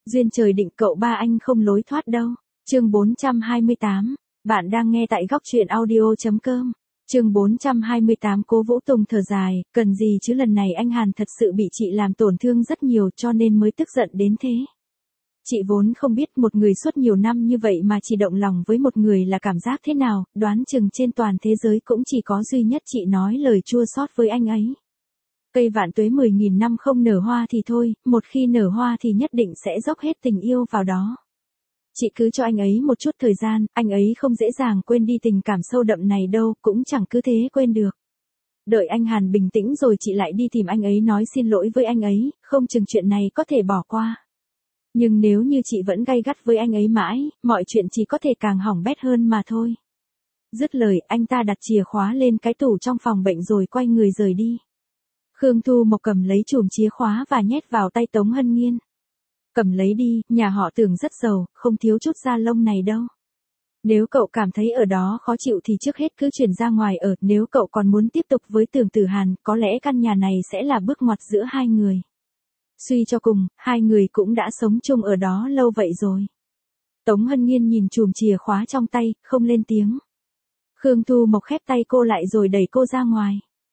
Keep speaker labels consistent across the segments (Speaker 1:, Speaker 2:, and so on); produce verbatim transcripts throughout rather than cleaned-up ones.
Speaker 1: Duyên trời định cậu ba anh không lối thoát đâu. Chương bốn trăm hai mươi tám. Bạn đang nghe tại góc truyện audio chấm com. Chương bốn trăm hai mươi tám. Cố Vũ Tùng thở dài, cần gì chứ, lần này anh Hàn thật sự bị chị làm tổn thương rất nhiều cho nên mới tức giận đến thế. Chị vốn không biết một người suốt nhiều năm như vậy mà chỉ động lòng với một người là cảm giác thế nào, đoán chừng trên toàn thế giới cũng chỉ có duy nhất chị nói lời chua xót với anh ấy. Cây vạn tuế mười nghìn năm không nở hoa thì thôi, một khi nở hoa thì nhất định sẽ dốc hết tình yêu vào đó. Chị cứ cho anh ấy một chút thời gian, anh ấy không dễ dàng quên đi tình cảm sâu đậm này đâu, cũng chẳng cứ thế quên được. Đợi anh Hàn bình tĩnh rồi chị lại đi tìm anh ấy nói xin lỗi với anh ấy, không chừng chuyện này có thể bỏ qua. Nhưng nếu như chị vẫn gay gắt với anh ấy mãi, mọi chuyện chỉ có thể càng hỏng bét hơn mà thôi. Dứt lời, anh ta đặt chìa khóa lên cái tủ trong phòng bệnh rồi quay người rời đi. Khương Thu Mộc cầm lấy chùm chìa khóa và nhét vào tay Tống Hân Nghiên. Cầm lấy đi, nhà họ Tưởng rất giàu, không thiếu chút da lông này đâu. Nếu cậu cảm thấy ở đó khó chịu thì trước hết cứ chuyển ra ngoài ở, nếu cậu còn muốn tiếp tục với Tưởng Tử Hàn, có lẽ căn nhà này sẽ là bước ngoặt giữa hai người. Suy cho cùng, hai người cũng đã sống chung ở đó lâu vậy rồi. Tống Hân Nghiên nhìn chùm chìa khóa trong tay, không lên tiếng. Khương Thu Mộc khép tay cô lại rồi đẩy cô ra ngoài.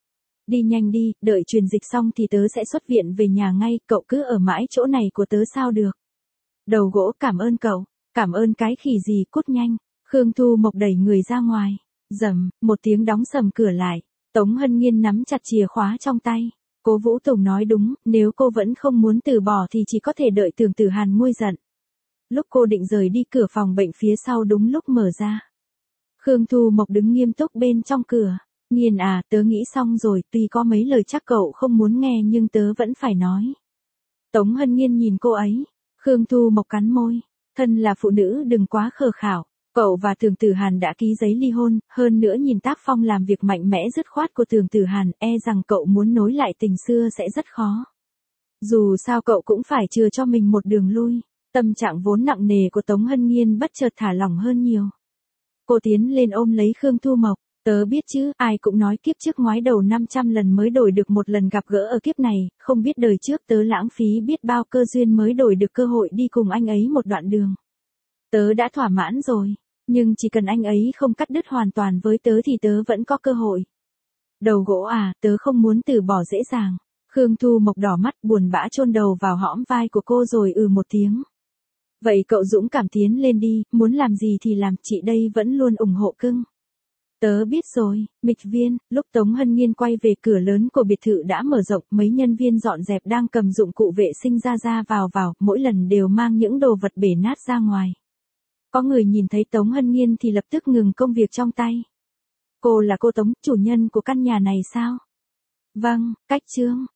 Speaker 1: Đi nhanh đi, đợi truyền dịch xong thì tớ sẽ xuất viện về nhà ngay, cậu cứ ở mãi chỗ này của tớ sao được. Đầu gỗ, cảm ơn cậu, cảm ơn cái khỉ gì, cút nhanh. Khương Thu Mộc đẩy người ra ngoài. Rầm, một tiếng đóng sầm cửa lại. Tống Hân Nghiên nắm chặt chìa khóa trong tay. Cố Vũ Tùng nói đúng, nếu cô vẫn không muốn từ bỏ thì chỉ có thể đợi Tưởng Tử Hàn nguôi giận. Lúc cô định rời đi, cửa phòng bệnh phía sau đúng lúc mở ra. Khương Thu Mộc đứng nghiêm túc bên trong cửa. Nghiên à, tớ nghĩ xong rồi, tuy có mấy lời chắc cậu không muốn nghe nhưng tớ vẫn phải nói. Tống Hân Nghiên nhìn cô ấy. Khương Thu Mộc cắn môi. Thân là phụ nữ đừng quá khờ khảo. Cậu và Tưởng Tử Hàn đã ký giấy ly hôn, hơn nữa nhìn tác phong làm việc mạnh mẽ dứt khoát của Tưởng Tử Hàn, e rằng cậu muốn nối lại tình xưa sẽ rất khó. Dù sao cậu cũng phải chừa cho mình một đường lui. Tâm trạng vốn nặng nề của Tống Hân Nghiên bất chợt thả lỏng hơn nhiều. Cô tiến lên ôm lấy Khương Thu Mộc. Tớ biết chứ, ai cũng nói kiếp trước ngoái đầu năm trăm lần mới đổi được một lần gặp gỡ ở kiếp này, không biết đời trước tớ lãng phí biết bao cơ duyên mới đổi được cơ hội đi cùng anh ấy một đoạn đường. Tớ đã thỏa mãn rồi, nhưng chỉ cần anh ấy không cắt đứt hoàn toàn với tớ thì tớ vẫn có cơ hội. Đầu gỗ à, tớ không muốn từ bỏ dễ dàng. Khương Thu Mộc đỏ mắt buồn bã chôn đầu vào hõm vai của cô rồi ừ một tiếng. Vậy cậu dũng cảm tiến lên đi, muốn làm gì thì làm, chị đây vẫn luôn ủng hộ cưng. Tớ biết rồi, Mịch Viên. Lúc Tống Hân Nghiên quay về, cửa lớn của biệt thự đã mở rộng, mấy nhân viên dọn dẹp đang cầm dụng cụ vệ sinh ra ra vào vào, mỗi lần đều mang những đồ vật bể nát ra ngoài. Có người nhìn thấy Tống Hân Nghiên thì lập tức ngừng công việc trong tay. Cô là cô Tống, chủ nhân của căn nhà này sao? Vâng, cách Trương.